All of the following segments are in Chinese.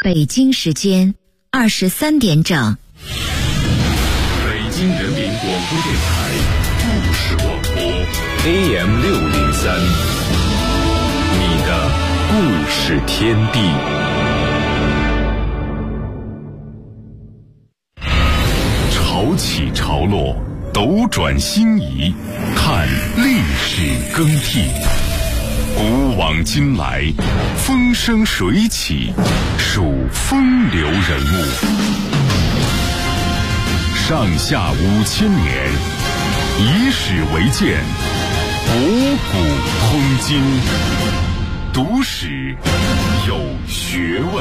北京时间23点整。 北京人民广播电台故事广播 AM603，你的故事天地。潮起潮落，斗转星移，看历史更替。古往今来，风生水起，数风流人物。上下5000年，以史为鉴，博古通今，读史有学问。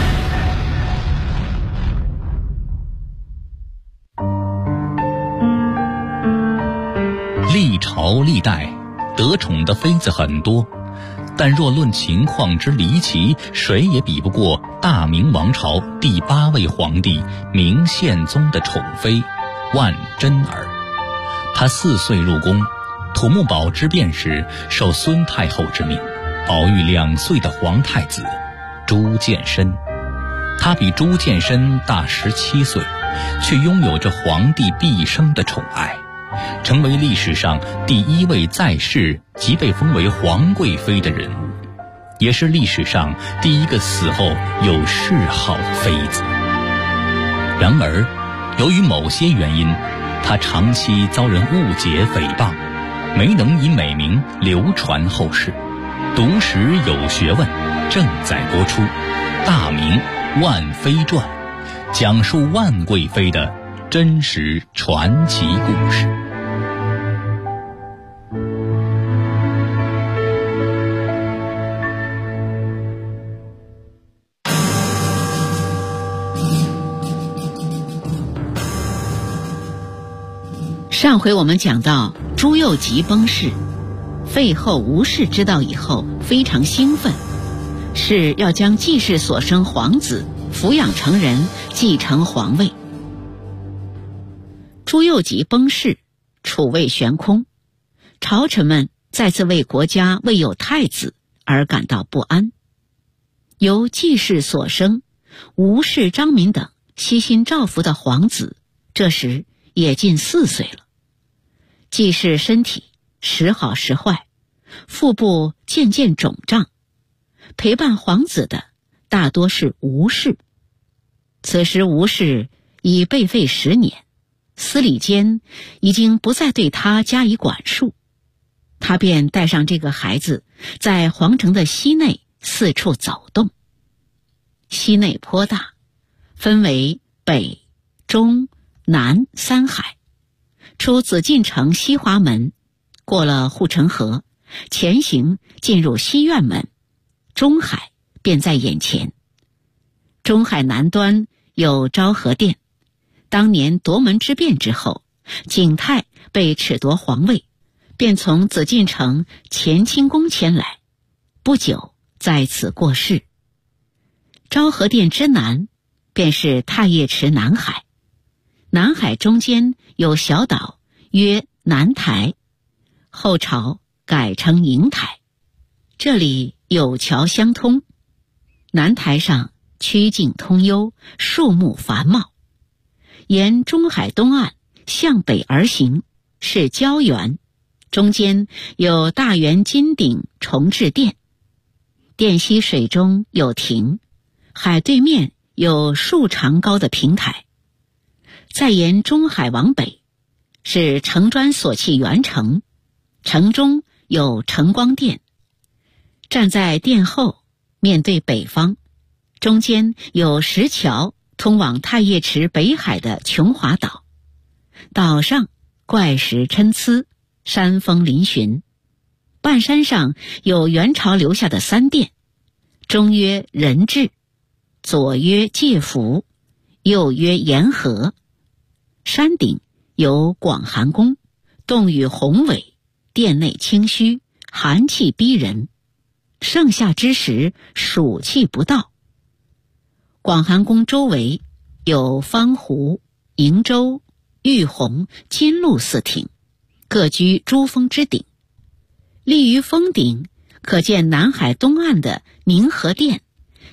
历朝历代得宠的妃子很多，但若论情况之离奇，谁也比不过大明王朝第8位皇帝明宪宗的宠妃万贞儿。她4岁入宫，土木堡之变时受孙太后之命，保育2岁的皇太子朱见深。她比朱见深大17岁，却拥有着皇帝毕生的宠爱，成为历史上第1位在世即被封为皇贵妃的人物，也是历史上第1个死后有谥号的妃子。然而，由于某些原因，她长期遭人误解诽谤，没能以美名流传后世。读史有学问正在播出《大明万妃传》，讲述万贵妃的真实传奇故事。 上回我们讲到朱佑吉崩逝，废后吴氏知道以后非常兴奋，是要将继室所生皇子抚养成人，继承皇位。朱佑吉崩逝，储位悬空，朝臣们再次为国家未有太子而感到不安。由继室所生吴氏、张敏等悉心照拂的皇子，这时也近4岁了。继室身体时好时坏，腹部渐渐肿胀，陪伴皇子的大多是吴氏。此时吴氏已被废10年，司礼监已经不再对他加以管束，他便带上这个孩子，在皇城的西内四处走动。西内颇大，分为北、中、南3海。出紫禁城西华门，过了护城河，前行进入西院门，中海便在眼前。中海南端有昭和殿，当年夺门之变之后，景泰被褫夺皇位，便从紫禁城乾清宫迁来，不久在此过世。昭和殿之南便是太液池南海，南海中间有小岛曰南台，后朝改称瀛台，这里有桥相通。南台上曲径通幽，树木繁茂，沿中海东岸向北而行是郊园，中间有大圆金顶重治殿，殿西水中有亭，海对面有数长高的平台。再沿中海往北，是城砖所砌圆城，城中有城光殿。站在殿后，面对北方，中间有石桥通往太液池北海的琼华岛，岛上怪石参差，山峰嶙峋。半山上有元朝留下的3殿，中曰仁治，左曰介福，右曰延和。山顶有广寒宫，洞宇宏伟，殿内清虚，寒气逼人，盛夏之时暑气不到。广寒宫周围有方湖、瀛洲、玉珙、金鹿4亭，各居珠峰之顶。立于峰顶，可见南海东岸的宁和殿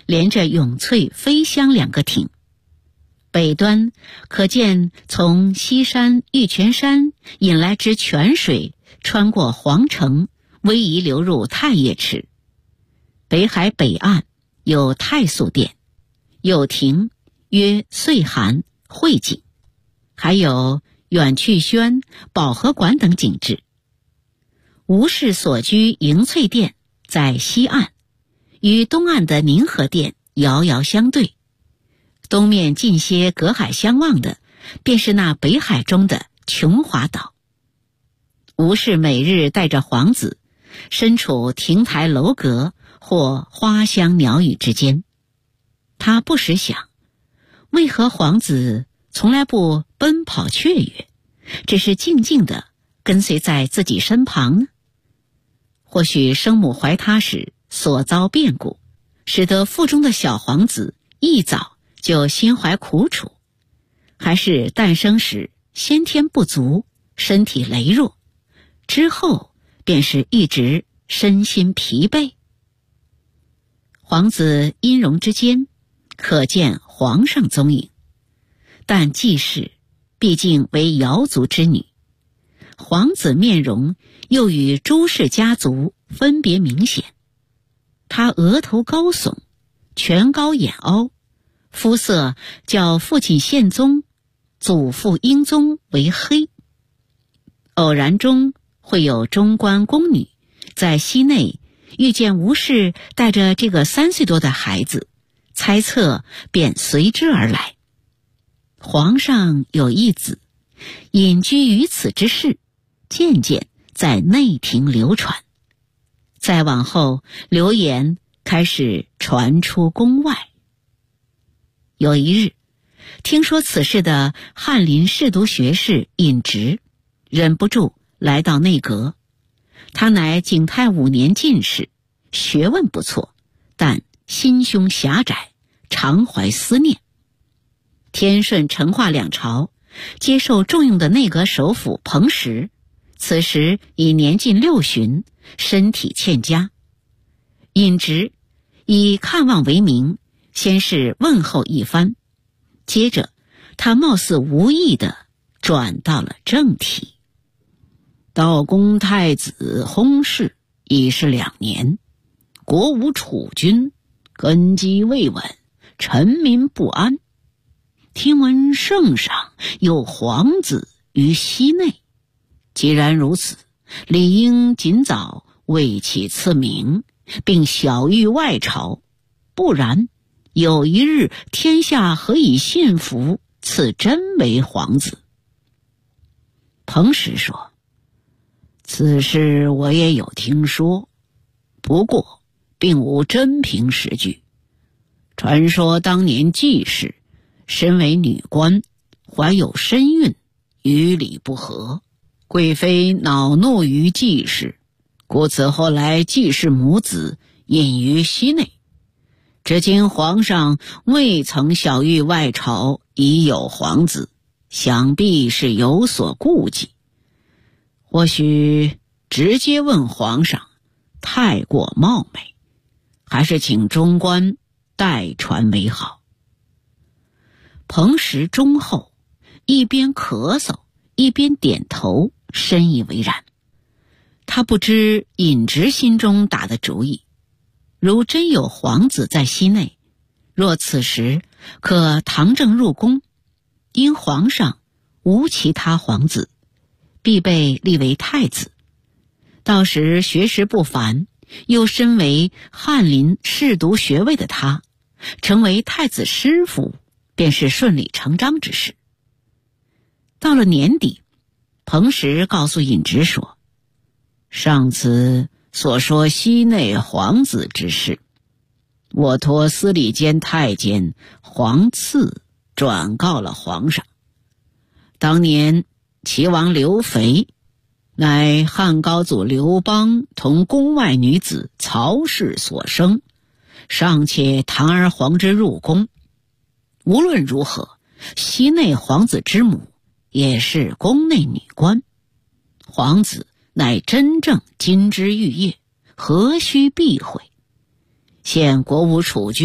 连着永翠、飞香2个亭。北端可见从西山玉泉山引来之泉水穿过皇城，逶迤流入太液池。北海北岸有太素殿，有亭曰岁寒、会景，还有远趣轩、保和馆等景致。吴氏所居迎翠殿在西岸，与东岸的宁和殿遥遥相对。东面近些隔海相望的，便是那北海中的琼华岛。吴氏每日带着皇子，身处亭台楼阁或花香鸟语之间。他不时想，为何皇子从来不奔跑雀跃，只是静静地跟随在自己身旁呢？或许生母怀他时所遭变故，使得腹中的小皇子一早就心怀苦楚，还是诞生时先天不足，身体羸弱，之后便是一直身心疲惫。皇子音容之间可见皇上踪影，但季氏毕竟为瑶族之女，皇子面容又与朱氏家族分别明显。他额头高耸，颧高眼凹，肤色较父亲宪宗、祖父英宗为黑。偶然中会有中官宫女在西内遇见吴氏带着这个3岁多的孩子，猜测便随之而来。皇上有一子，隐居于此之事，渐渐在内廷流传。再往后，流言开始传出宫外。有一日，听说此事的翰林侍读学士尹直忍不住来到内阁。他乃景泰5年进士，学问不错，但心胸狭窄，常怀思念。天顺、成化2朝接受重用的内阁首辅彭实，此时已年近60，身体欠佳。尹直以看望为名，先是问候一番，接着他貌似无意地转到了正题。道宫太子薨逝已是2年，国无储君，根基未稳，臣民不安。听闻圣上有皇子于西内，既然如此，理应尽早为其赐名，并晓谕外朝，不然有一日天下何以信服赐真为皇子？彭实说，此事我也有听说，不过并无真凭实据。传说当年季氏身为女官，怀有身孕，与理不合，贵妃恼怒于季氏，故此后来季氏母子隐于西内。至今皇上未曾晓谕外朝已有皇子，想必是有所顾忌。或许直接问皇上太过冒昧，还是请中官代传为好。彭实忠厚，一边咳嗽一边点头，深以为然。他不知尹直心中打的主意，如真有皇子在西内，若此时可堂正入宫，因皇上无其他皇子，必被立为太子。到时学识不凡，又身为翰林侍读学位的他，成为太子师傅，便是顺理成章之事。到了年底，彭实告诉尹直说，上次所说西内皇子之事，我托司礼监太监黄赐转告了皇上。当年齐王刘肥乃汉高祖刘邦同宫外女子曹氏所生，尚且堂而皇之入宫。无论如何，西内皇子之母也是宫内女官，皇子乃真正金枝玉叶，何须避讳？现国无储君，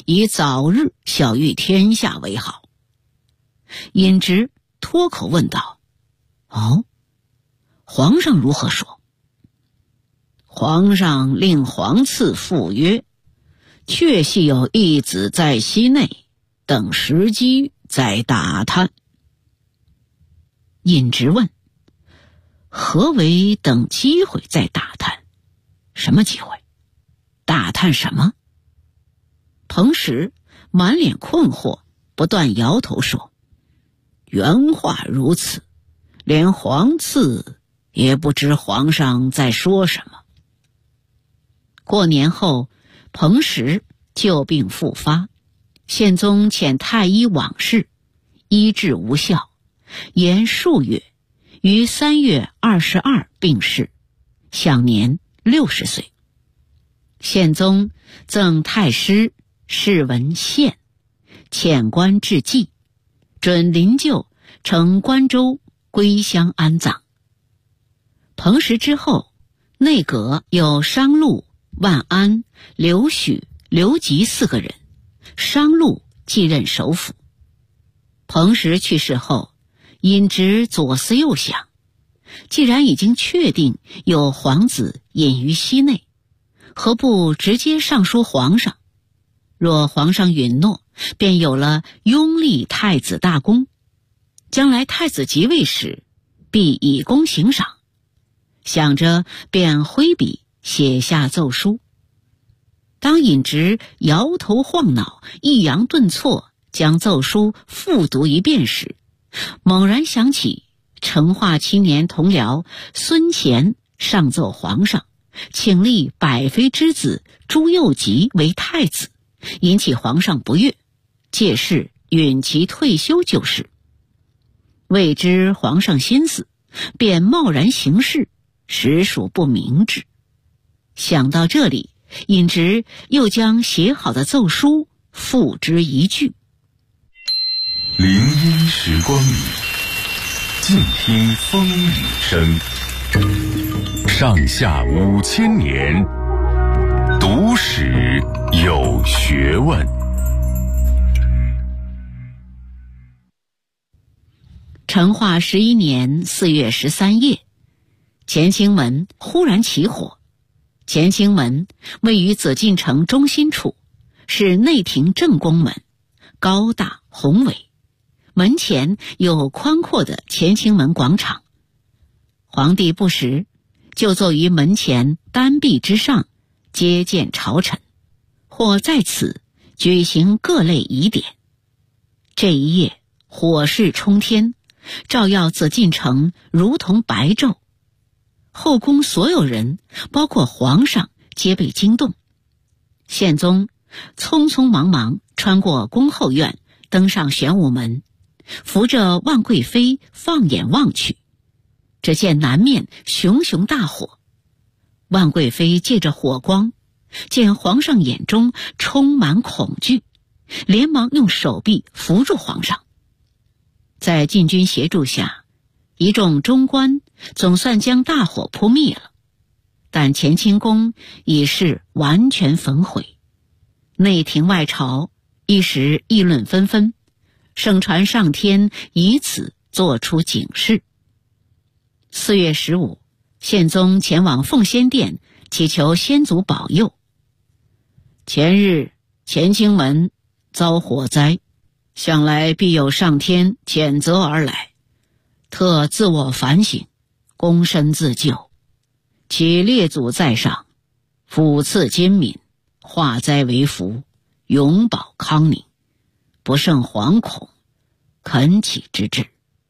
以早日晓谕天下为好。尹直脱口问道：哦，皇上如何说？皇上令皇赐赴约，确系有一子在西内，等时机再打探。尹直问：何为等机会再打探？什么机会？打探什么？彭时满脸困惑，不断摇头说：原话如此，连皇赐也不知皇上在说什么。过年后，彭时旧病复发，宪宗遣太医往视，医治无效，延数月，于3月22病逝，享年60岁。宪宗赠太师谥文献，遣官致祭，准灵柩乘关州归乡安葬。彭时之后，内阁有商禄、万安、刘许、刘吉4个人，商禄继任首辅。彭时去世后，尹直左思右想，既然已经确定有皇子隐于西内，何不直接上书皇上？若皇上允诺，便有了拥立太子大功，将来太子即位时，必以功行赏。想着便挥笔写下奏书。当尹直摇头晃脑、抑扬顿挫将奏书复读一遍时，猛然想起成化7年同僚孙乾上奏皇上，请立百妃之子朱佑吉为太子，引起皇上不悦，届时允其退休就是。未知皇上心思，便贸然行事，实属不明智。想到这里，尹直又将写好的奏书付之一炬。 林荫时光里，静听风雨声。上下5000年，读史有学问。 成化11年4月13夜，乾清门忽然起火。乾清门位于紫禁城中心处，是内廷正宫门，高大宏伟，门前有宽阔的乾清门广场。皇帝不时就坐于门前单壁之上，接见朝臣，或在此举行各类仪典。这一夜火势冲天，照耀紫禁城如同白昼。后宫所有人，包括皇上，皆被惊动。宪宗匆匆忙忙穿过宫后院，登上玄武门，扶着万贵妃放眼望去，只见南面熊熊大火。万贵妃借着火光，见皇上眼中充满恐惧，连忙用手臂扶住皇上。在禁军协助下，一众中官总算将大火扑灭了，但乾清宫已是完全焚毁。内廷外朝一时议论纷纷，盛传上天以此作出警示。4月15，宪宗前往奉先殿祈求先祖保佑。前日乾清门遭火灾，想来必有上天谴责而来，特自我反省，躬身自救。其列祖在上，抚赐金民，化灾为福，永保康宁，不胜惶恐，恳启之至。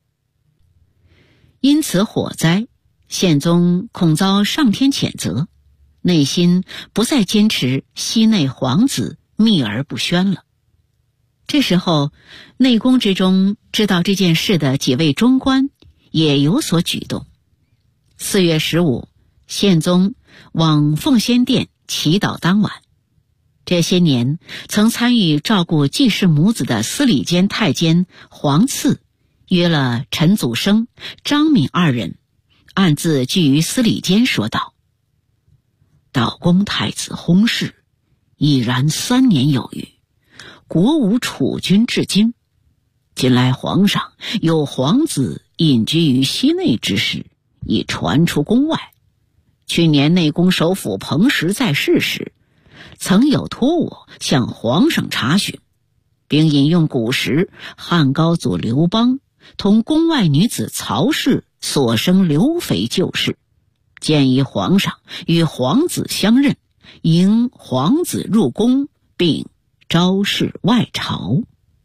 因此火灾，宪宗恐遭上天谴责，内心不再坚持西内皇子秘而不宣了。这时候，内宫之中知道这件事的几位中官也有所举动。4月15，宪宗往奉先殿祈祷当晚，这些年曾参与照顾季氏母子的司礼监太监黄赐约了陈祖生、张敏2人，暗自聚于司礼监，说道：道宫太子薨逝已然3年有余， 国无储君至今，近来皇上有皇子隐居于西内之事，已传出宫外。去年内宫首辅彭时在世时，曾有托我向皇上查询，并引用古时汉高祖刘邦同宫外女子曹氏所生刘肥旧事，建议皇上与皇子相认，迎皇子入宫，并昭示外朝。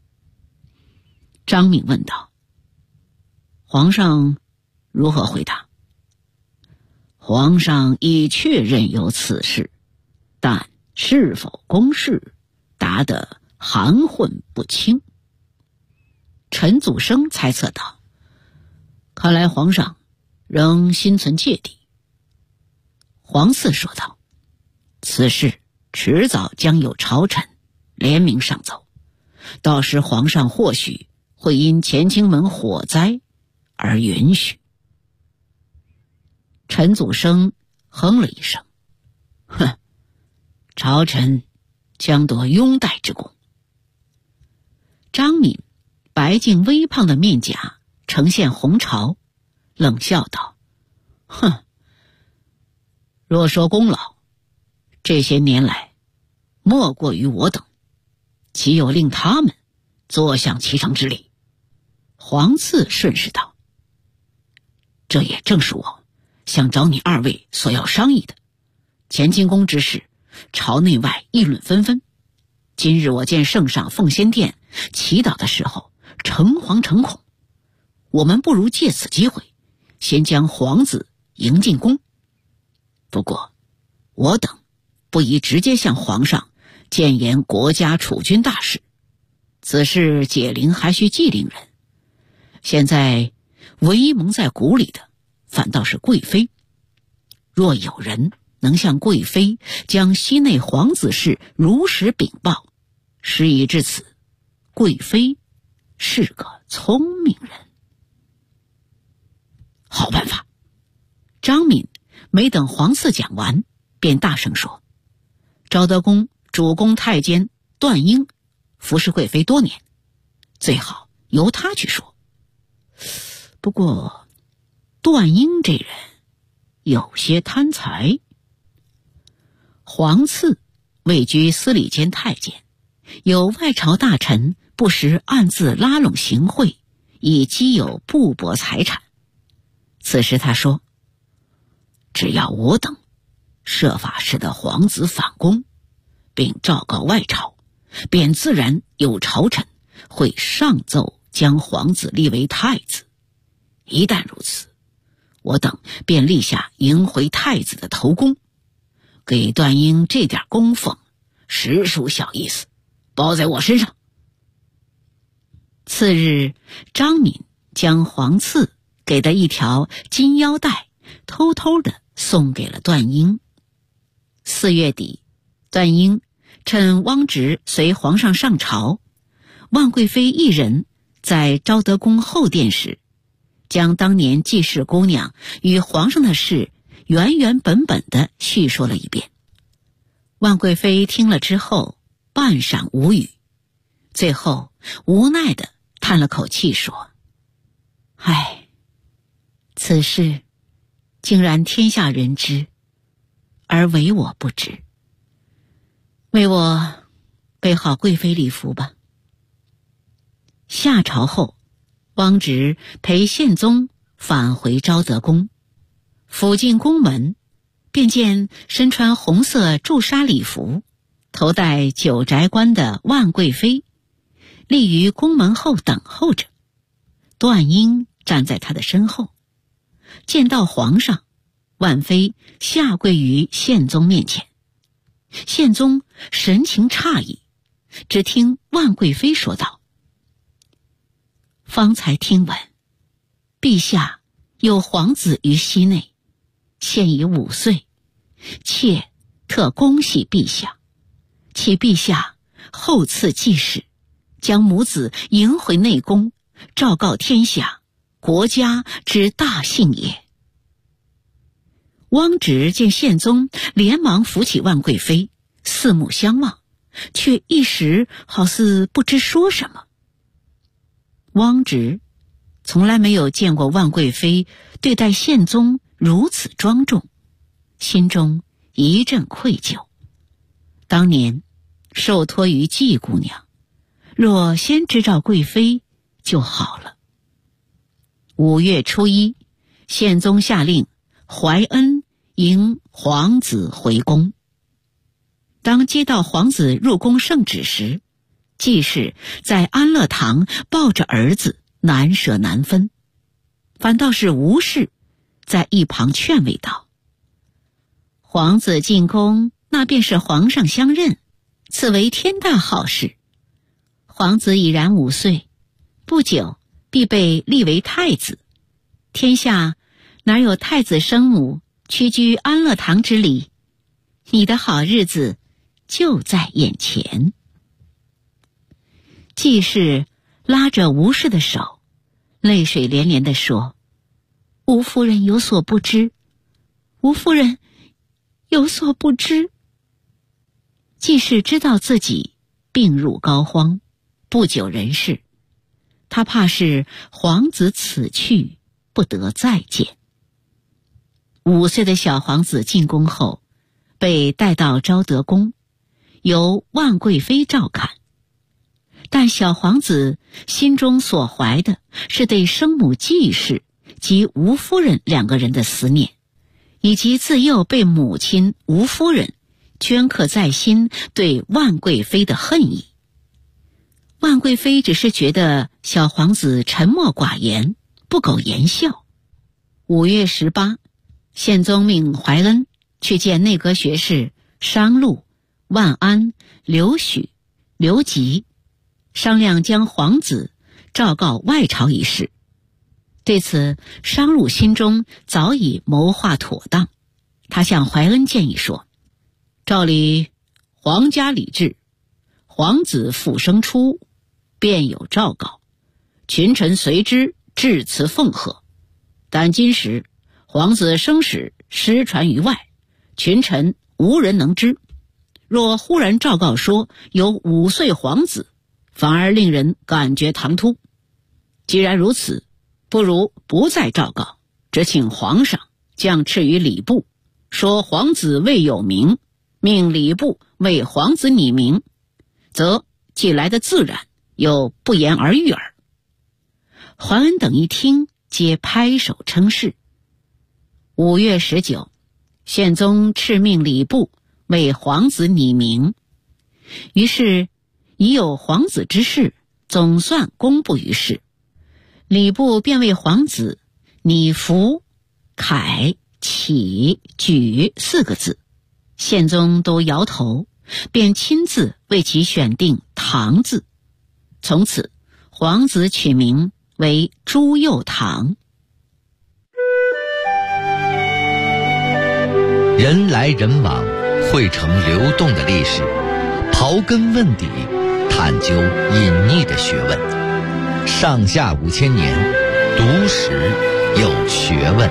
张敏问道：皇上如何回答？皇上已确认有此事，但是否公示，答得含混不清。陈祖生猜测道：看来皇上仍心存芥蒂。黄四说道：此事迟早将有朝臣联名上奏，到时皇上或许会因乾清门火灾而允许。陈祖生哼了一声：哼，朝臣将夺拥戴之功。张敏白净微胖的面颊呈现红潮，冷笑道：哼，若说功劳，这些年来莫过于我等，岂有令他们坐享其成之理？黄四顺势道：这也正是我想找你二位所要商议的。乾清宫之事，朝内外议论纷纷。今日我见圣上奉先殿祈祷的时候，诚惶诚恐，我们不如借此机会，先将皇子迎进宫。不过，我等不宜直接向皇上谏言国家储君大事，此事解铃还需系铃人。现在唯一蒙在鼓里的，反倒是贵妃。若有人能向贵妃将西内皇子事如实禀报，事已至此，贵妃是个聪明人。好办法！张敏没等黄四讲完，便大声说：昭德宫主宫太监段英服侍贵妃多年，最好由他去说。不过段英这人有些贪财。皇次位居司礼监太监，有外朝大臣不时暗自拉拢行贿，以积有布帛财产。此时他说：只要我等设法使得皇子反宫，并昭告外朝，便自然有朝臣会上奏将皇子立为太子。一旦如此，我等便立下迎回太子的头功，给段英这点供奉实属小意思，包在我身上。次日，张敏将黄赐给的一条金腰带偷偷地送给了段英。4月底，段英趁汪直随皇上上朝，万贵妃一人在昭德宫后殿时，将当年季氏姑娘与皇上的事原原本本地叙说了一遍。万贵妃听了之后半晌无语，最后无奈地叹了口气说：唉，此事竟然天下人知，而唯我不知。为我备好贵妃礼服吧。下朝后，汪直陪宪宗返回昭德宫，甫进宫门，便见身穿红色朱纱礼服、头戴九宅冠的万贵妃立于宫门后等候着。段英站在他的身后，见到皇上，万妃下跪于宪宗面前。宪宗神情诧异，只听万贵妃说道：方才听闻，陛下有皇子于西内，现已5岁，妾特恭喜陛下，启陛下后赐继室，将母子迎回内宫，昭告天下，国家之大幸也。汪直见宪宗连忙扶起万贵妃，四目相望， 却一时好似不知说什么。汪直从来没有见过万贵妃对待宪宗如此庄重，心中一阵愧疚。当年受托于季姑娘，若先知道贵妃就好了。5月初1，宪宗下令怀恩迎皇子回宫。当接到皇子入宫圣旨时，季氏在安乐堂抱着儿子难舍难分，反倒是吴氏在一旁劝慰道：皇子进宫，那便是皇上相认，此为天大好事。皇子已然5岁，不久必被立为太子，天下哪有太子生母屈居安乐堂之理？你的好日子就在眼前。季氏拉着吴氏的手，泪水连连地说：吴夫人有所不知，吴夫人有所不知。季氏知道自己病入膏肓，不久人世，他怕是皇子此去不得再见。5岁的小皇子进宫后，被带到昭德宫，由万贵妃照看。但小皇子心中所怀的是对生母季氏及吴夫人2个人的思念，以及自幼被母亲吴夫人镌刻在心对万贵妃的恨意。万贵妃只是觉得小皇子沉默寡言，不苟言笑。5月18，宪宗命怀恩去见内阁学士商禄、万安、刘许、刘吉，商量将皇子昭告外朝一事。对此，商禄心中早已谋划妥当，他向怀恩建议说：照理皇家礼制，皇子复生出便有诏告，群臣随之致辞奉贺。但今时皇子生死失传于外，群臣无人能知，若忽然诏告说有5岁皇子，反而令人感觉唐突。既然如此，不如不再诏告，只请皇上降敕于礼部，说皇子未有名，命礼部为皇子拟名，则既来得自然，又不言而喻耳。桓恩等一听，皆拍手称是。5月19，宪宗敕命礼部为皇子拟名，于是已有皇子之事总算公布于世。礼部便为皇子拟福、凯、启、举4个字，宪宗都摇头，便亲自为其选定唐字。从此皇子取名为朱佑唐。 人来人往，汇成流动的历史，刨根问底，探究隐匿的学问。上下5000年，读史有学问。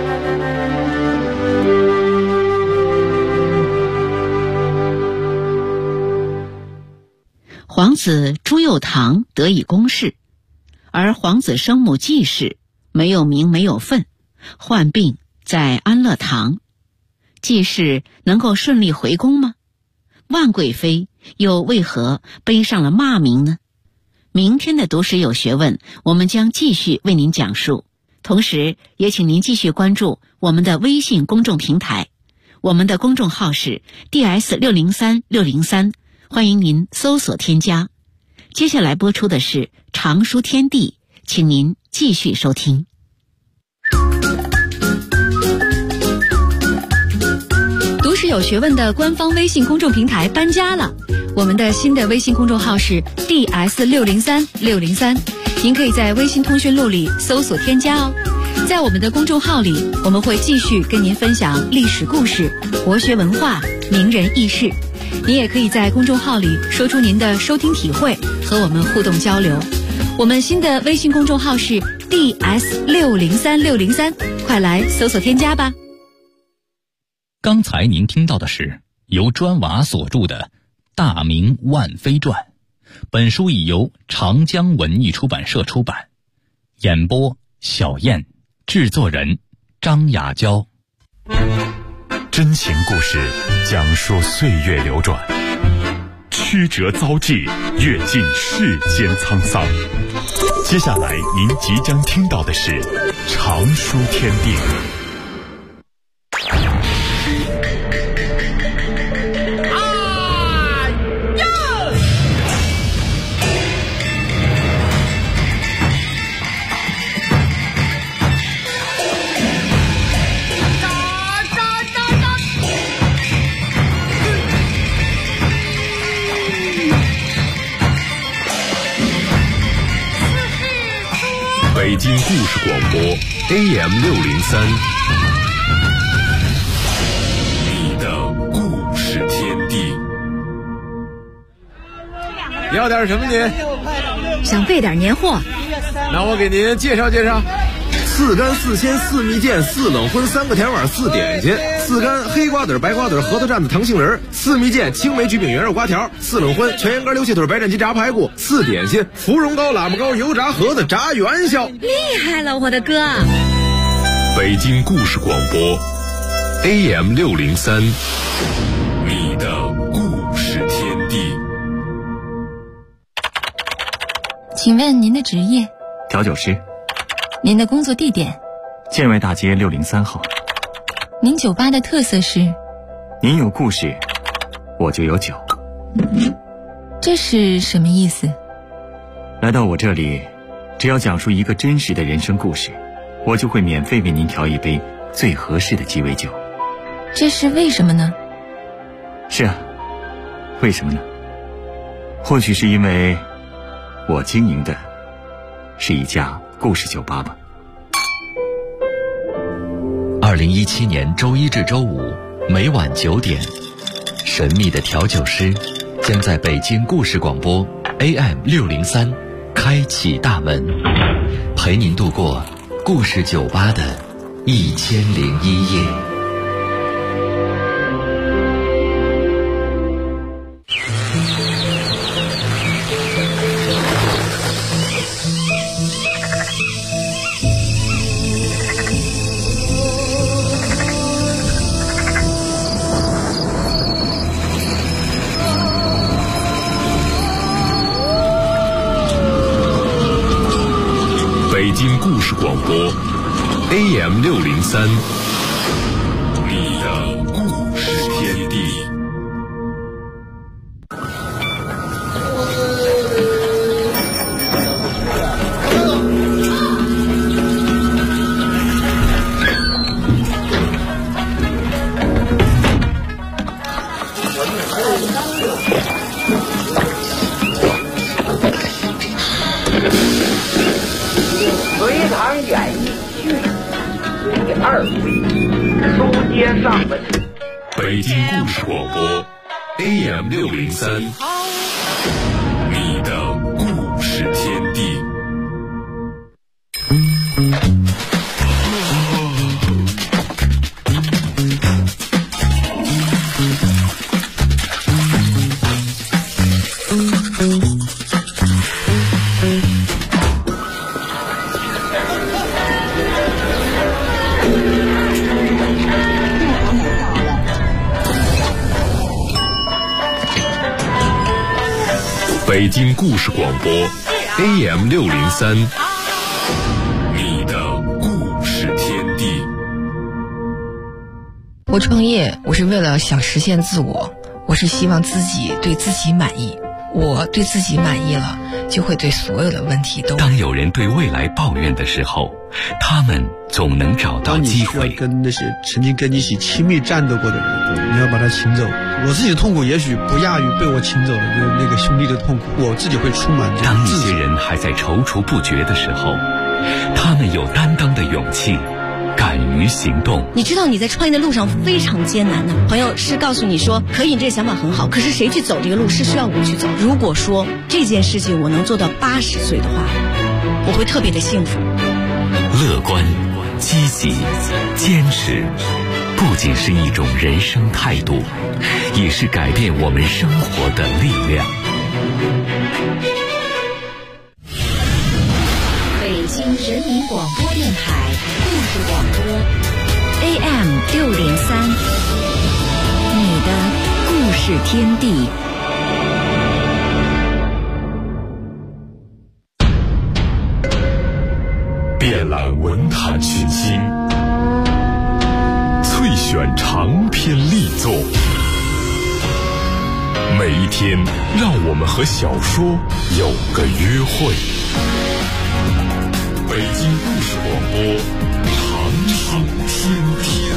皇子朱佑樘得以宫试，而皇子生母季氏没有名没有分，患病在安乐堂。季氏能够顺利回宫吗？万贵妃又为何背上了骂名呢？明天的读史有学问，我们将继续为您讲述。同时也请您继续关注我们的微信公众平台，我们的公众号是 DS603603，欢迎您搜索添加。接下来播出的是常书天地，请您继续收听。 读史有学问的官方微信公众平台搬家了，我们的新的微信公众号是 DS603603，您可以在微信通讯录里搜索添加哦。在我们的公众号里，我们会继续跟您分享历史故事、国学文化、名人轶事。您也可以在公众号里说出您的收听体会，和我们互动交流。我们新的微信公众号是 DS603603，快来搜索添加吧。 刚才您听到的是由砖瓦所著的《 大明万妃传》。本书已由长江文艺出版社出版。演播小燕，制作人张雅娇。 真情故事讲述岁月流转，曲折遭际，阅尽世间沧桑。接下来您即将听到的是常书天地。北京故事广播 AM603， 你的故事天地。 要点什么您？ 想备点年货。 那我给您介绍介绍。4干4鲜4蜜饯4冷荤3个甜碗4点心，4干黑瓜子白瓜子核桃蘸子糖杏仁，4蜜饯青梅焗饼圆肉瓜条，4冷荤全羊肝溜蟹腿白斩鸡炸排骨，4点心芙蓉糕喇叭糕油炸盒子炸元宵。 厉害了，我的哥！ 北京故事广播 AM603， 你的故事天地。 请问您的职业？ 调酒师。 您的工作地点？ 建外大街603号。 您酒吧的特色是？ 您有故事，我就有酒。 这是什么意思？ 来到我这里，只要讲述一个真实的人生故事，我就会免费为您调一杯最合适的鸡尾酒。 这是为什么呢？ 是啊，为什么呢？或许是因为我经营的是一家故事酒吧吧。 2017年周一至周五每晚9点，神秘的调酒师将在北京故事广播 AM603 开启大门，陪您度过故事酒吧的1001夜。 北京故事广播 AM603， 你的故事天地。 隋唐演义序第2回，书接上文。 北京故事广播 AM603， 你的故事天地。北京故事广播 AM603， 你的故事天地。 我创业，我是为了想实现自我，我是希望自己对自己满意。我对自己满意了，就会对所有的问题都。 当有人对未来抱怨的时候，他们总能找到机会。 当你需要跟那些曾经跟你一起亲密战斗过的人，你要把他请走。我自己的痛苦也许不亚于被我请走的那个兄弟的痛苦，我自己会充满这种当一些人还在踌躇不决的时候，他们有担当的勇气，敢于行动。 你知道你在创业的路上非常艰难的，朋友是告诉你说可以，你这个想法很好，可是谁去走这个路是需要我去走。如果说这件事情我能做到80岁的话，我会特别的幸福。 乐观、积极、坚持， 不仅是一种人生态度，也是改变我们生活的力量。 北京人民广播电台故事广播 AM603，你的故事天地。 遍览文坛群星，萃选长篇力作，每一天让我们和小说有个约会。北京故事广播，长唱天地。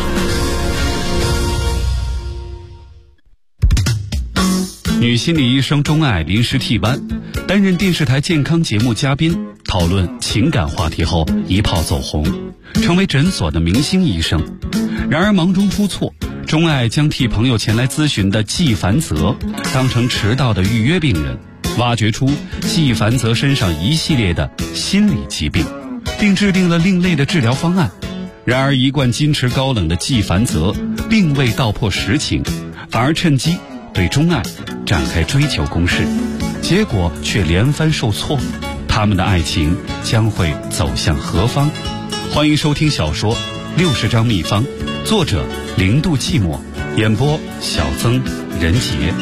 女心理医生钟爱临时替班，担任电视台健康节目嘉宾，讨论情感话题后一炮走红，成为诊所的明星医生。然而忙中出错，钟爱将替朋友前来咨询的季凡泽当成迟到的预约病人，挖掘出季凡泽身上一系列的心理疾病，并制定了另类的治疗方案。然而一贯矜持高冷的季凡泽并未道破实情，反而趁机对钟爱展开追求攻势，结果却连番受挫。他们的爱情将会走向何方？欢迎收听小说《60张秘方》，作者0度寂寞，演播小曾、任杰。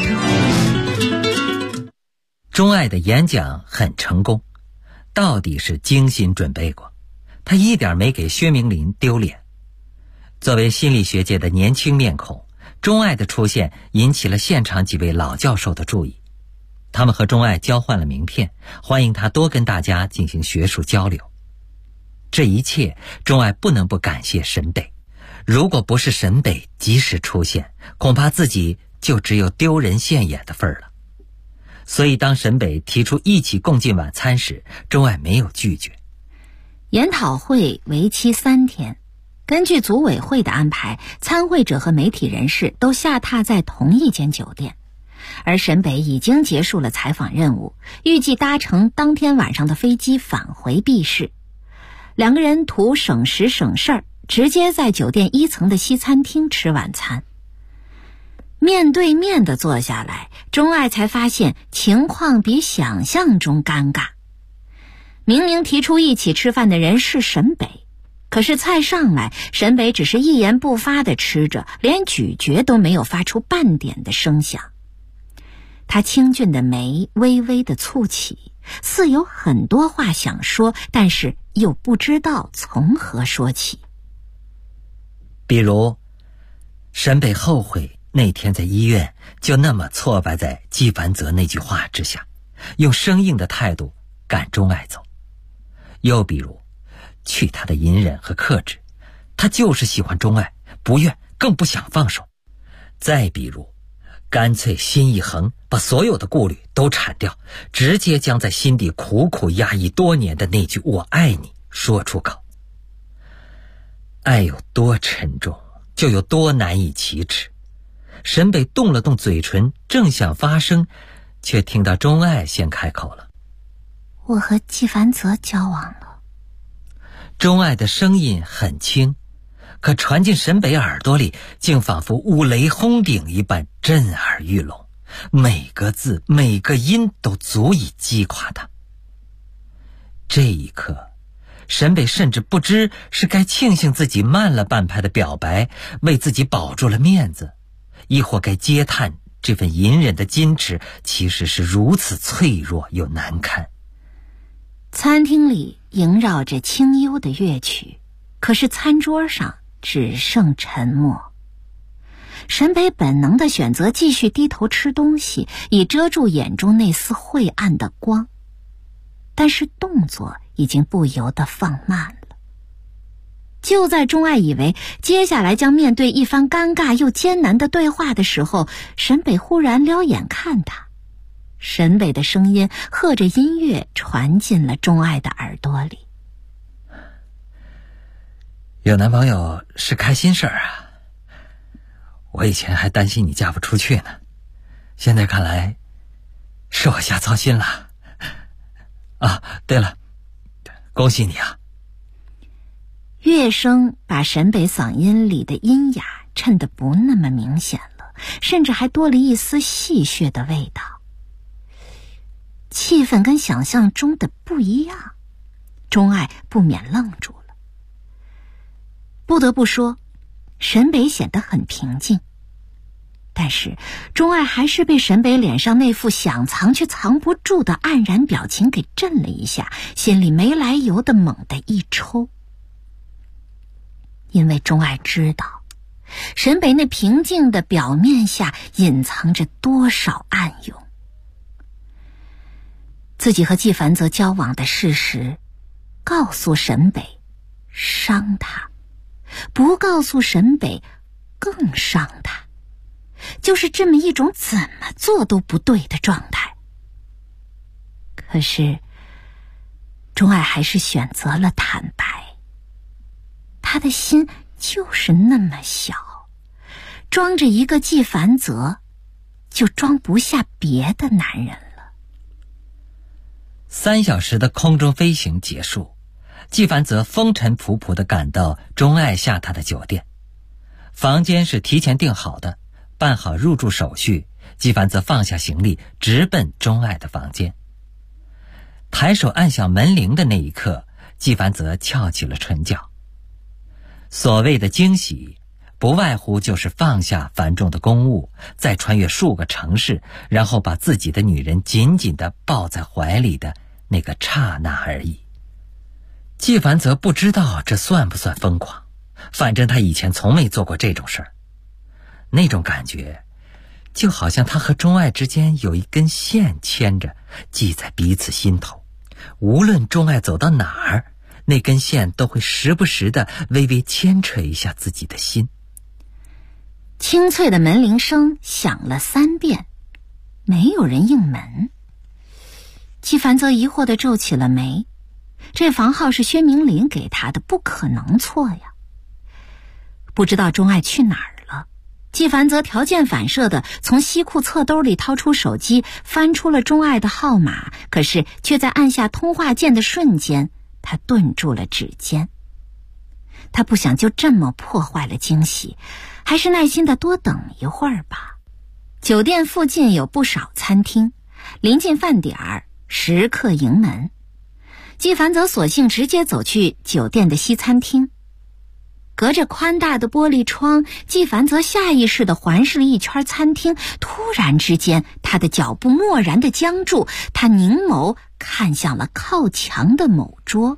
钟爱的演讲很成功，到底是精心准备过，他一点没给薛明林丢脸。作为心理学界的年轻面孔，钟爱的出现引起了现场几位老教授的注意。他们和钟爱交换了名片，欢迎他多跟大家进行学术交流。这一切，钟爱不能不感谢沈北。如果不是沈北及时出现，恐怕自己就只有丢人现眼的份儿了。所以当沈北提出一起共进晚餐时，钟爱没有拒绝。 研讨会为期3天，根据组委会的安排，参会者和媒体人士都下榻在同一间酒店。而沈北已经结束了采访任务，预计搭乘当天晚上的飞机返回 B 市。两个人图省时省事儿，直接在酒店1层的西餐厅吃晚餐。面对面的坐下来，钟爱才发现情况比想象中尴尬。明明提出一起吃饭的人是沈北，可是菜上来，沈北只是一言不发地吃着，连咀嚼都没有发出半点的声响。他清俊的眉微微的蹙起，似有很多话想说，但是又不知道从何说起。 比如，沈北后悔那天在医院就那么挫败在季凡泽那句话之下，用生硬的态度赶钟爱走。又比如，去他的隐忍和克制，他就是喜欢钟爱，不愿更不想放手。再比如，干脆心一横，把所有的顾虑都铲掉，直接将在心底苦苦压抑多年的那句我爱你说出口。爱有多沉重，就有多难以启齿。沈北动了动嘴唇，正想发声，却听到钟爱先开口了： 我和季凡泽交往了。 钟爱的声音很轻，可传进沈北耳朵里，竟仿佛五雷轰顶一般震耳欲聋，每个字每个音都足以击垮他。这一刻，沈北甚至不知是该庆幸自己慢了半拍的表白，为自己保住了面子，亦或该嗟叹这份隐忍的矜持其实是如此脆弱又难堪。 餐厅里萦绕着清幽的乐曲，可是餐桌上只剩沉默。沈北本能地选择继续低头吃东西，以遮住眼中那丝晦暗的光，但是动作已经不由得放慢了。就在钟爱以为接下来将面对一番尴尬又艰难的对话的时候，沈北忽然撩眼看他。沈北的声音和着音乐传进了钟爱的耳朵里。 有男朋友是开心事儿啊，我以前还担心你嫁不出去呢，现在看来是我瞎操心了。啊，对了，恭喜你啊！ 乐夜声把沈北嗓音里的阴哑衬得不那么明显了，甚至还多了一丝戏谑的味道。气氛跟想象中的不一样，钟爱不免愣住了。不得不说，沈北显得很平静，但是钟爱还是被沈北脸上那副想藏却藏不住的黯然表情给震了一下，心里没来由的猛地一抽。因为钟爱知道，沈北那平静的表面下隐藏着多少暗涌。自己和纪凡泽交往的事实告诉沈北伤他，不告诉沈北更伤他，就是这么一种怎么做都不对的状态。可是钟爱还是选择了坦白，他的心就是那么小，装着一个纪凡泽就装不下别的男人了。 3小时的空中飞行结束，纪凡泽风尘仆仆地赶到钟爱下榻的酒店。房间是提前订好的，办好入住手续，纪凡泽放下行李，直奔钟爱的房间。抬手按响门铃的那一刻，纪凡泽翘起了唇角。所谓的惊喜，不外乎就是放下繁重的公务，再穿越数个城市，然后把自己的女人紧紧地抱在怀里的那个刹那而已。纪凡泽不知道这算不算疯狂，反正他以前从没做过这种事儿。那种感觉就好像他和钟爱之间有一根线牵着，系在彼此心头，无论钟爱走到哪儿，那根线都会时不时地微微牵扯一下自己的心。 清脆的门铃声响了3遍，没有人应门。纪凡泽疑惑地皱起了眉，这房号是薛明林给他的，不可能错呀。不知道钟爱去哪儿了，纪凡泽条件反射地从西裤侧兜里掏出手机，翻出了钟爱的号码，可是却在按下通话键的瞬间，他顿住了指尖。他不想就这么破坏了惊喜，还是耐心地多等一会儿吧。酒店附近有不少餐厅，临近饭点儿，食客迎门。纪凡泽索性直接走去酒店的西餐厅。隔着宽大的玻璃窗，纪凡泽下意识地环视了一圈餐厅，突然之间，他的脚步蓦然地僵住，他凝眸看向了靠墙的某桌。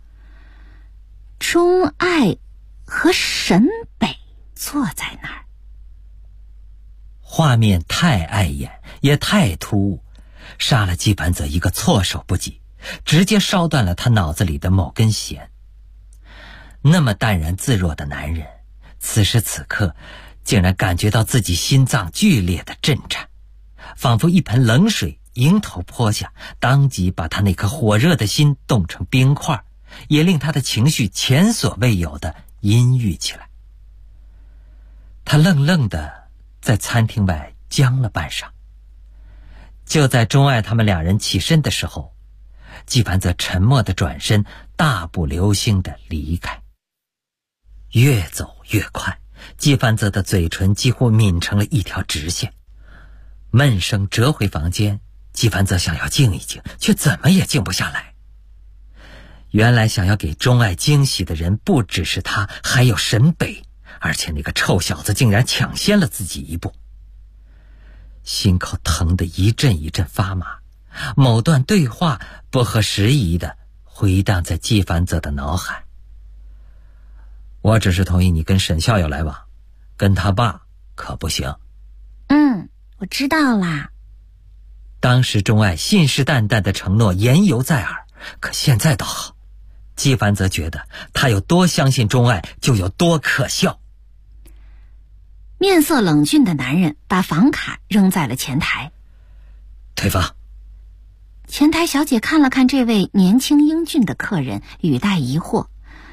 钟爱和沈北坐在那儿， 画面太碍眼，也太突兀，杀了纪凡泽一个措手不及，直接烧断了他脑子里的某根弦。那么淡然自若的男人，此时此刻竟然感觉到自己心脏剧烈的震颤，仿佛一盆冷水迎头泼下，当即把他那颗火热的心冻成冰块，也令他的情绪前所未有的阴郁起来。他愣愣地在餐厅外僵了半晌。就在钟爱他们2人起身的时候，纪凡泽沉默地转身，大步流星地离开。越走越快，纪凡泽的嘴唇几乎抿成了一条直线。闷声折回房间，纪凡泽想要静一静，却怎么也静不下来。原来想要给钟爱惊喜的人不只是他，还有沈北，而且那个臭小子竟然抢先了自己一步。心口疼得一阵一阵发麻，某段对话不合时宜的回荡在纪凡泽的脑海。我只是同意你跟沈孝有来往，跟他爸可不行。 我知道啦。 当时钟爱信誓旦旦的承诺言犹在耳，可现在倒好，纪凡泽觉得他有多相信钟爱就有多可笑。 面色冷峻的男人把房卡扔在了前台。 退房。 前台小姐看了看这位年轻英俊的客人，语带疑惑。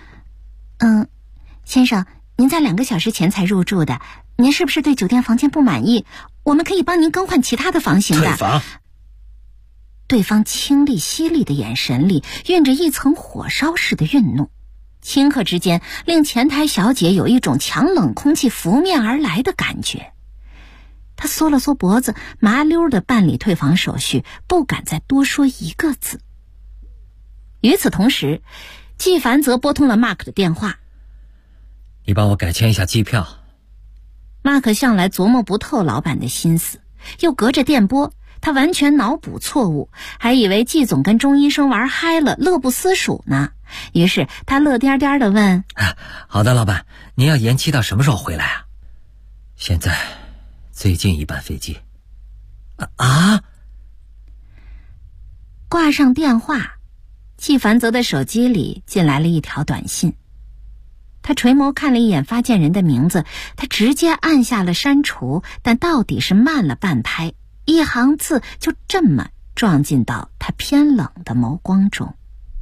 先生，您在2个小时前才入住的，您是不是对酒店房间不满意？我们可以帮您更换其他的房型的。 退房。 对方清丽犀利的眼神里蕴着一层火烧似的愠怒。 顷刻之间令前台小姐有一种强冷空气拂面而来的感觉。她缩了缩脖子，麻溜地办理退房手续，不敢再多说一个字。与此同时，纪凡则拨通了 Mark 的电话。 你帮我改签一下机票。 Mark 向来琢磨不透老板的心思，又隔着电波，他完全脑补错误，还以为季总跟钟医生玩嗨了，乐不思蜀呢。于是他乐颠颠地问： 好的，老板，您要延期到什么时候回来啊？现在最近一班飞机。 挂上电话，纪凡泽的手机里进来了一条短信。他垂眸看了一眼发件人的名字，他直接按下了删除，但到底是慢了半拍，一行字就这么撞进到他偏冷的眸光中。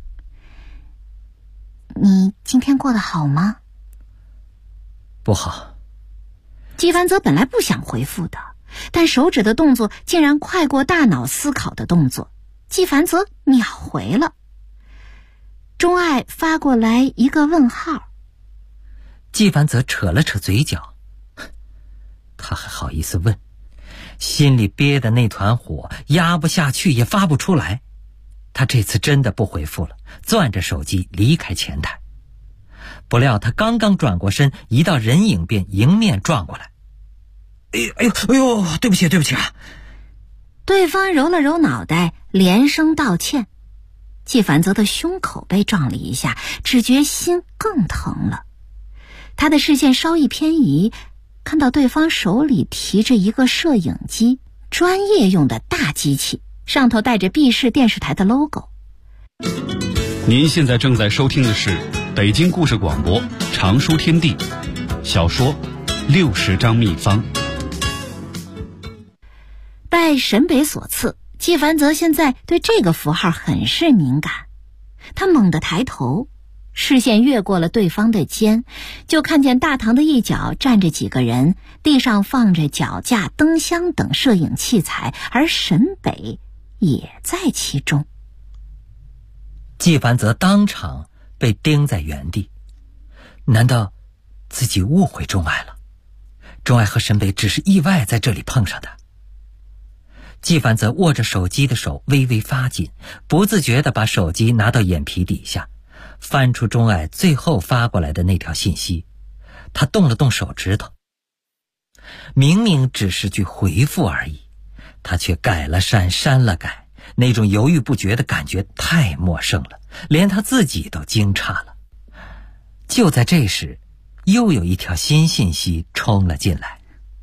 你今天过得好吗？ 不好。 纪凡泽本来不想回复的，但手指的动作竟然快过大脑思考的动作，纪凡泽秒回了。钟爱发过来一个问号。 纪凡泽扯了扯嘴角，他还好意思问，心里憋的那团火压不下去也发不出来。他这次真的不回复了，攥着手机离开前台。不料他刚刚转过身，一道人影便迎面撞过来。哎呦，对不起啊！ 对方揉了揉脑袋，连声道歉。纪凡泽的胸口被撞了一下，只觉心更疼了。他的视线稍一偏移，看到对方手里提着一个摄影机，专业用的大机器，上头带着毕氏电视台的 logo。 您现在正在收听的是北京故事广播常书天地小说60章秘方。 拜沈北所赐，纪凡泽现在对这个符号很是敏感。他猛地抬头，视线越过了对方的肩，就看见大堂的一角站着几个人，地上放着脚架、灯箱等摄影器材，而沈北也在其中。 纪凡泽当场被钉在原地，难道自己误会钟爱了？钟爱和沈北只是意外在这里碰上的。纪凡泽握着手机的手微微发紧，不自觉地把手机拿到眼皮底下，翻出钟爱最后发过来的那条信息。他动了动手指头，明明只是句回复而已，他却改了删，删了改，那种犹豫不决的感觉太陌生了，连他自己都惊诧了。就在这时，又有一条新信息冲了进来。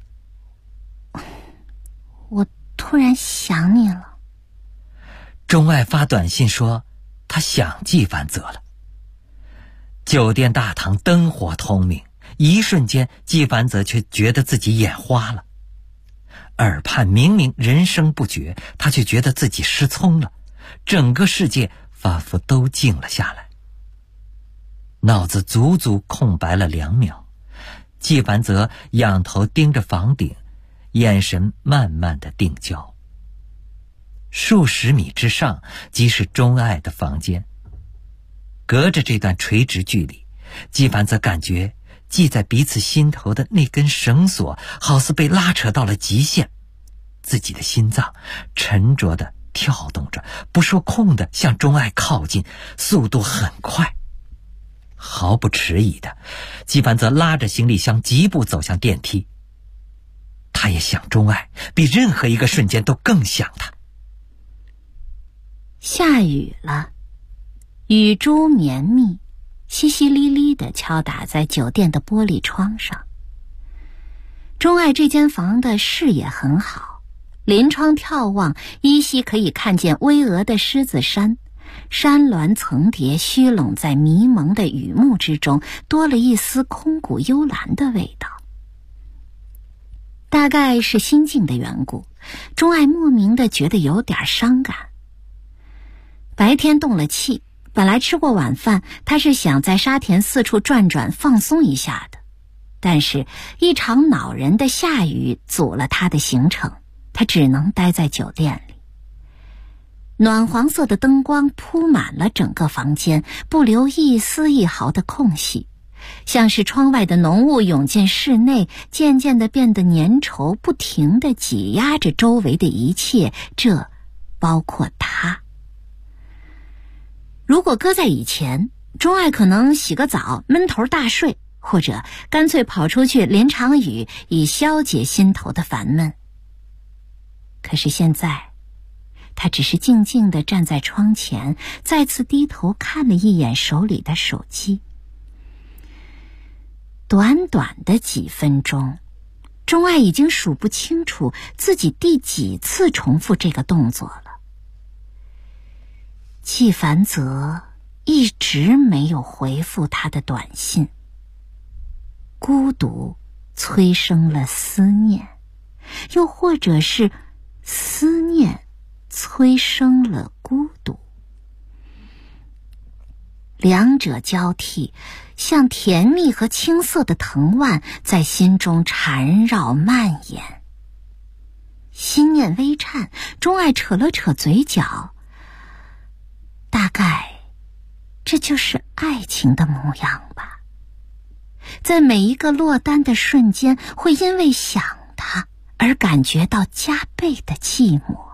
我突然想你了。 钟爱发短信说他想纪凡泽了。酒店大堂灯火通明，一瞬间纪凡泽却觉得自己眼花了。耳畔明明人声不绝，他却觉得自己失聪了，整个世界仿佛都静了下来。脑子足足空白了2秒，纪凡泽仰头盯着房顶，眼神慢慢的定焦。数十米之上即是钟爱的房间。隔着这段垂直距离，纪凡则感觉系在彼此心头的那根绳索好似被拉扯到了极限，自己的心脏沉着地跳动着，不受控地向钟爱靠近，速度很快。毫不迟疑的，纪凡则拉着行李箱疾步走向电梯。他也想钟爱，比任何一个瞬间都更想他。 下雨了，雨珠绵密，淅淅沥沥地敲打在酒店的玻璃窗上。钟爱这间房的视野很好，临窗眺望，依稀可以看见巍峨的狮子山，山峦层叠，虚拢在迷蒙的雨幕之中，多了一丝空谷幽兰的味道。大概是心境的缘故，钟爱莫名地觉得有点伤感。白天动了气，本来吃过晚饭，他是想在沙田四处转转放松一下的，但是一场恼人的下雨阻了他的行程，他只能待在酒店里。 暖黄色的灯光铺满了整个房间，不留一丝一毫的空隙，像是窗外的浓雾涌进室内，渐渐地变得粘稠，不停地挤压着周围的一切，这包括他。如果搁在以前，钟爱可能洗个澡，闷头大睡，或者干脆跑出去淋场雨，以消解心头的烦闷。可是现在，他只是静静地站在窗前，再次低头看了一眼手里的手机。短短的几分钟，钟爱已经数不清楚自己第几次重复这个动作了。季凡泽一直没有回复他的短信。孤独催生了思念，又或者是思念催生了孤独，两者交替，像甜蜜和青涩的藤蔓在心中缠绕蔓延。心念微颤，钟爱扯了扯嘴角，大概这就是爱情的模样吧。在每一个落单的瞬间，会因为想他而感觉到加倍的寂寞。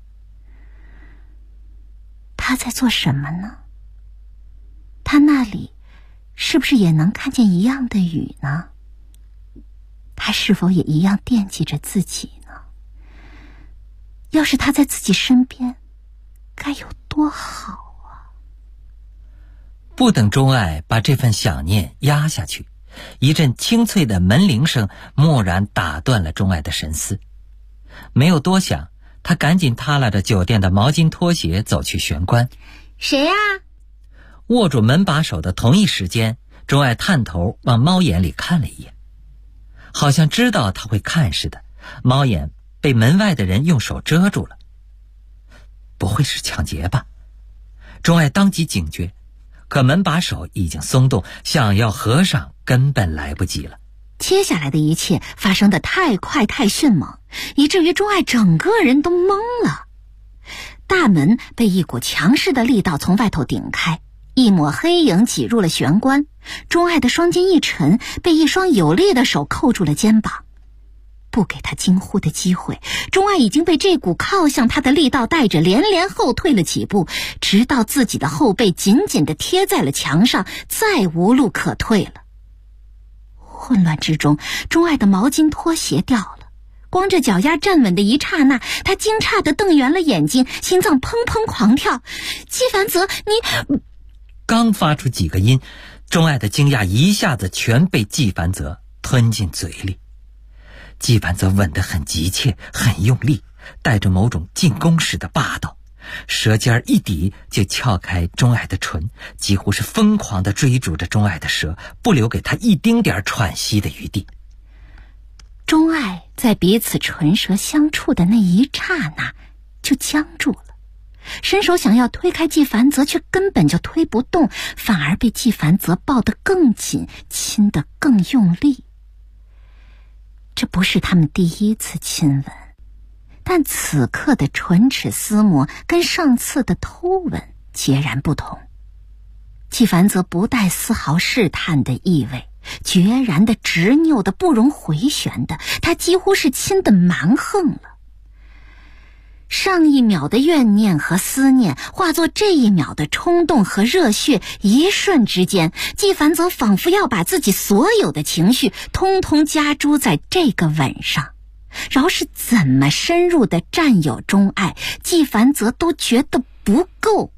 他在做什么呢？他那里是不是也能看见一样的雨呢？他是否也一样惦记着自己呢？要是他在自己身边，该有多好啊！ 不等钟爱把这份想念压下去，一阵清脆的门铃声蓦然打断了钟爱的神思。没有多想，他赶紧耷拉着酒店的毛巾拖鞋走去玄关。 谁呀？ 握住门把手的同一时间，钟爱探头往猫眼里看了一眼，好像知道他会看似的，猫眼被门外的人用手遮住了。不会是抢劫吧？钟爱当即警觉，可门把手已经松动，想要合上根本来不及了。 接下来的一切发生得太快太迅猛，以至于钟爱整个人都懵了。大门被一股强势的力道从外头顶开，一抹黑影挤入了玄关。钟爱的双肩一沉，被一双有力的手扣住了肩膀。不给他惊呼的机会，钟爱已经被这股靠向他的力道带着连连后退了几步，直到自己的后背紧紧地贴在了墙上，再无路可退了。混乱之中，钟爱的毛巾拖鞋掉了，光着脚丫站稳的一刹那，他惊诧地瞪圆了眼睛，心脏砰砰狂跳。季凡泽，你…… 刚发出几个音，钟爱的惊讶一下子全被季凡泽吞进嘴里。季凡泽吻得很急切，很用力，带着某种进攻式的霸道，舌尖一抵就撬开钟爱的唇，几乎是疯狂地追逐着钟爱的舌，不留给他一丁点喘息的余地。 钟爱在彼此唇舌相触的那一刹那就僵住了，伸手想要推开季凡泽，却根本就推不动，反而被季凡泽抱得更紧，亲得更用力。这不是他们第一次亲吻，但此刻的唇齿厮磨跟上次的偷吻截然不同。季凡泽不带丝毫试探的意味，决然的、执拗的、不容回旋的，他几乎是亲得蛮横了。上一秒的怨念和思念化作这一秒的冲动和热血，一瞬之间，季凡泽仿佛要把自己所有的情绪通通加诸在这个吻上。饶是怎么深入的占有钟爱，季凡泽都觉得不够。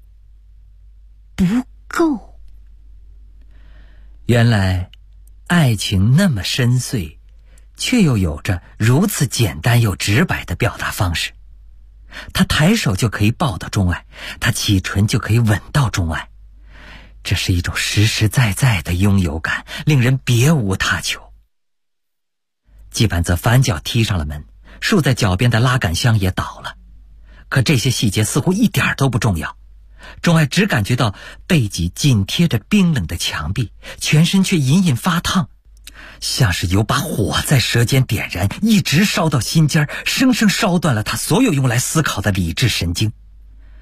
原来爱情那么深邃，却又有着如此简单又直白的表达方式。他抬手就可以抱到钟爱，他起唇就可以吻到钟爱，这是一种实实在在的拥有感，令人别无他求。季凡泽反脚踢上了门，竖在脚边的拉杆箱也倒了。可这些细节似乎一点都不重要，钟爱只感觉到背脊紧贴着冰冷的墙壁，全身却隐隐发烫，像是有把火在舌尖点燃，一直烧到心尖，生生烧断了他所有用来思考的理智神经。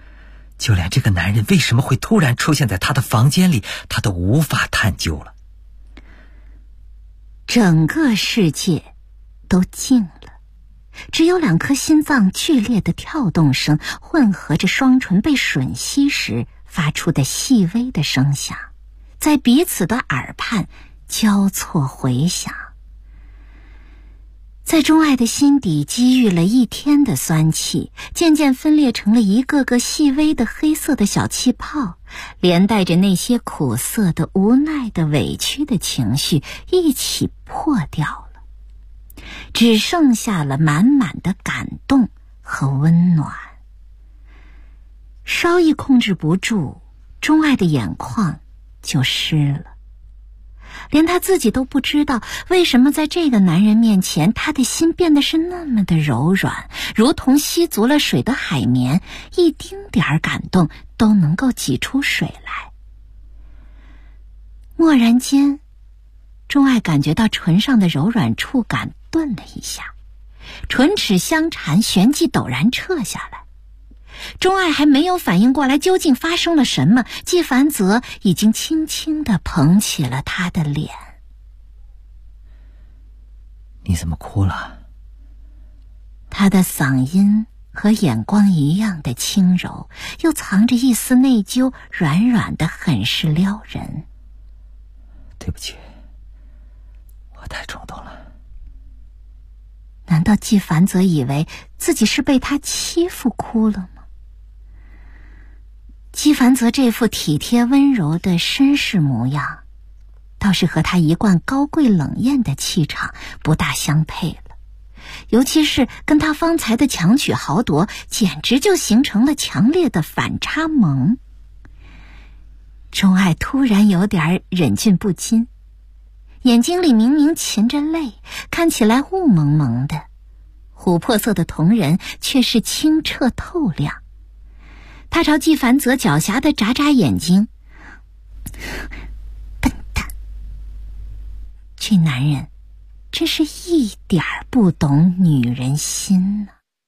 就连这个男人为什么会突然出现在他的房间里，他都无法探究了。 整个世界都静了，只有2颗心脏剧烈的跳动声混合着双唇被吮吸时发出的细微的声响，在彼此的耳畔交错回响。在钟爱的心底积郁了1天的酸气，渐渐分裂成了一个个细微的黑色的小气泡，连带着那些苦涩的、无奈的、委屈的情绪一起破掉了，只剩下了满满的感动和温暖。稍一控制不住，钟爱的眼眶就湿了。连他自己都不知道为什么在这个男人面前，他的心变得是那么的柔软，如同吸足了水的海绵，一丁点儿感动都能够挤出水来。蓦然间，钟爱感觉到唇上的柔软触感顿了一下，唇齿相缠，旋即陡然撤下来。钟爱还没有反应过来究竟发生了什么，纪凡泽已经轻轻地捧起了他的脸。 你怎么哭了？ 他的嗓音和眼光一样的轻柔，又藏着一丝内疚，软软的很是撩人。 对不起，我太冲动了。 难道纪凡泽以为自己是被他欺负哭了吗？纪凡泽这副体贴温柔的绅士模样，倒是和他一贯高贵冷艳的气场不大相配了，尤其是跟他方才的强取豪夺，简直就形成了强烈的反差萌。钟爱突然有点忍俊不禁，眼睛里明明噙着泪，看起来雾蒙蒙的，琥珀色的瞳仁却是清澈透亮。他朝纪凡泽狡黠地眨眨眼睛，笨蛋，这男人真是一点儿不懂女人心呢。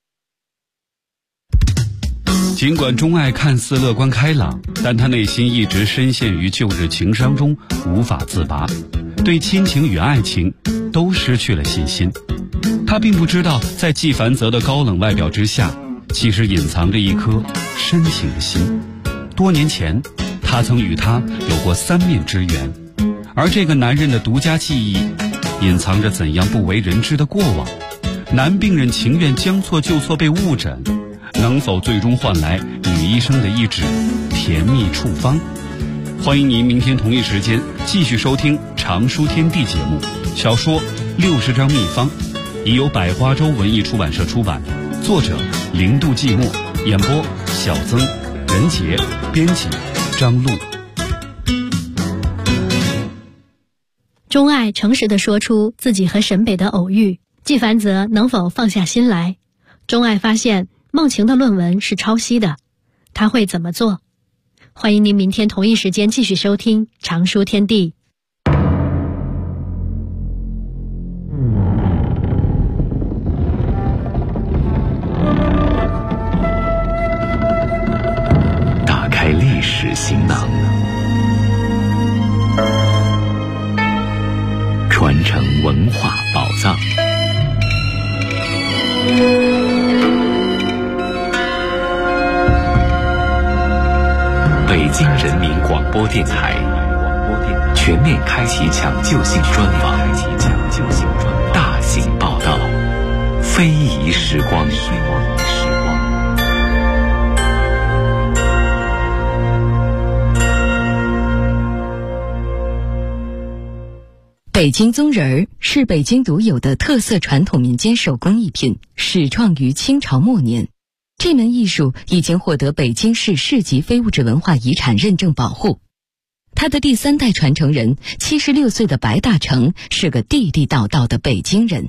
尽管钟爱看似乐观开朗，但他内心一直深陷于旧日情伤中无法自拔，对亲情与爱情都失去了信心。他并不知道，在纪凡泽的高冷外表之下，其实隐藏着一颗深情的心。多年前，他曾与他有过3面之缘，而这个男人的独家记忆，隐藏着怎样不为人知的过往。男病人情愿将错就错被误诊，能否最终换来女医生的一纸甜蜜处方？欢迎您明天同一时间继续收听《常书天地》节目，小说《60张秘方》已由百花洲文艺出版社出版，作者零度寂寞，演播小曾、任杰，编辑张璐。 钟爱诚实地说出自己和沈北的偶遇，纪凡泽能否放下心来？钟爱发现梦晴的论文是抄袭的，他会怎么做？欢迎您明天同一时间继续收听《常书天地》。 打开历史行囊，传承文化宝藏。北京人民广播电台全面开启抢救性专访，大型报道，非遗时光。 北京宗人儿是北京独有的特色传统民间手工艺品，始创于清朝末年。这门艺术已经获得北京市市级非物质文化遗产认证保护。他的第3代传承人76岁的白大成是个地地道道的北京人。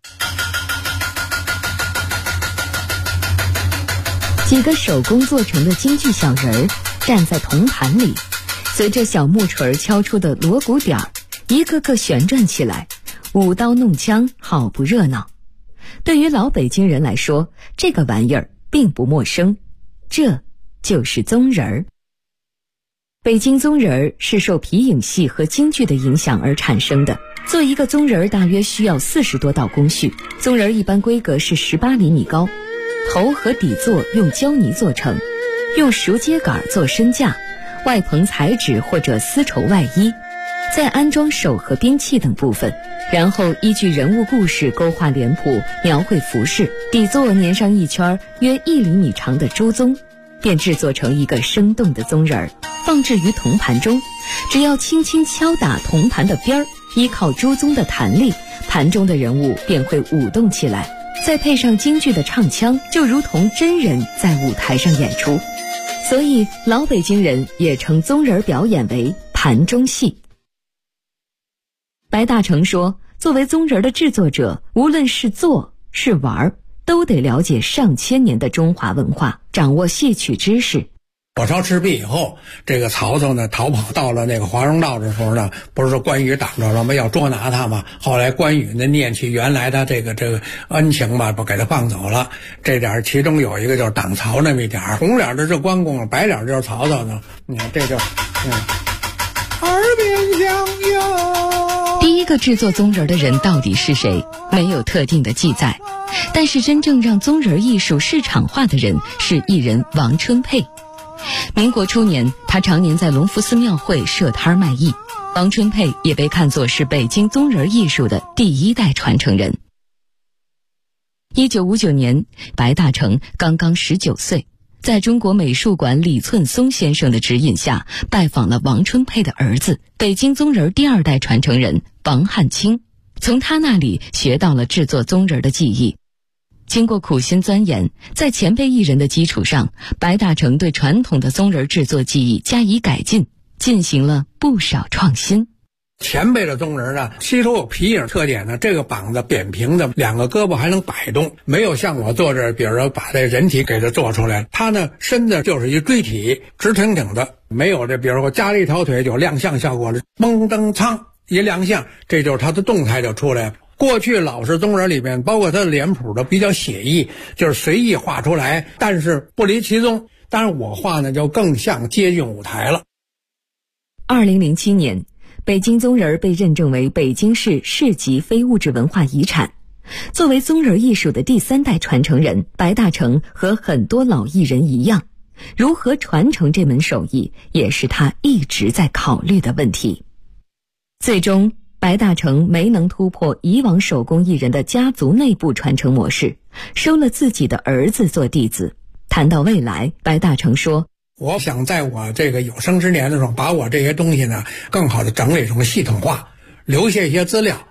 几个手工做成的京剧小人儿站在铜盘里，随着小木锤敲出的锣鼓点儿，一个个旋转起来，舞刀弄枪，好不热闹。对于老北京人来说，这个玩意儿并不陌生，这就是宗人儿。北京宗人儿是受皮影戏和京剧的影响而产生的。做一个宗人儿大约需要40多道工序，宗人儿一般规格是18厘米高，头和底座用胶泥做成，用熟秸秆做身架，外棚彩纸或者丝绸外衣，再安装手和兵器等部分，然后依据人物故事勾画脸谱，描绘服饰，底座粘上一圈约1厘米长的朱宗，便制作成一个生动的宗人儿，放置于铜盘中。只要轻轻敲打铜盘的边儿，依靠朱宗的弹力，盘中的人物便会舞动起来，再配上京剧的唱腔，就如同真人在舞台上演出。所以老北京人也称宗人表演为盘中戏。白大成说，作为宗人的制作者，无论是做是玩，都得了解上千年的中华文化，掌握戏曲知识。 火烧赤壁以后，这个曹操呢逃跑到了那个华容道的时候呢，不是说关羽挡着了吗？要捉拿他嘛。后来关羽呢念起原来的这个恩情嘛，不给他放走了。这点其中有一个就是挡曹那么一点，红脸的是关公，白脸就是曹操呢。你看这就耳边响哟。 第一个制作宗人的人到底是谁？没有特定的记载，但是真正让宗人艺术市场化的人是艺人王春佩。民国初年，他常年在隆福寺庙会设摊卖艺。王春佩也被看作是北京宗人艺术的第1代传承人。1959年，白大成刚刚19岁，在中国美术馆李寸松先生的指引下，拜访了王春佩的儿子，北京宗人第2代传承人王汉卿，从他那里学到了制作宗人的技艺。经过苦心钻研，在前辈艺人的基础上，白大成对传统的宗人制作技艺加以改进，进行了不少创新。 前辈的宗人呢，吸收有皮影特点呢，这个膀子扁平的，2个胳膊还能摆动，没有像我做这，比如说把这人体给它做出来，他呢身子就是一锥体，直挺挺的，没有这，比如说加了一条腿有亮相效果了，嘣噔苍一亮相，这就是他的动态就出来了。过去老式宗人里面，包括他的脸谱的比较写意，就是随意画出来，但是不离其宗。当然我画呢就更像接近舞台了。 2007年，北京宗人被认证为北京市市级非物质文化遗产。作为宗人艺术的第3代传承人，白大成和很多老艺人一样，如何传承这门手艺，也是他一直在考虑的问题。最终白大成没能突破以往手工艺人的家族内部传承模式，收了自己的儿子做弟子。谈到未来，白大成说， 我想在我这个有生之年的时候，把我这些东西呢更好的整理成系统化，留下一些资料，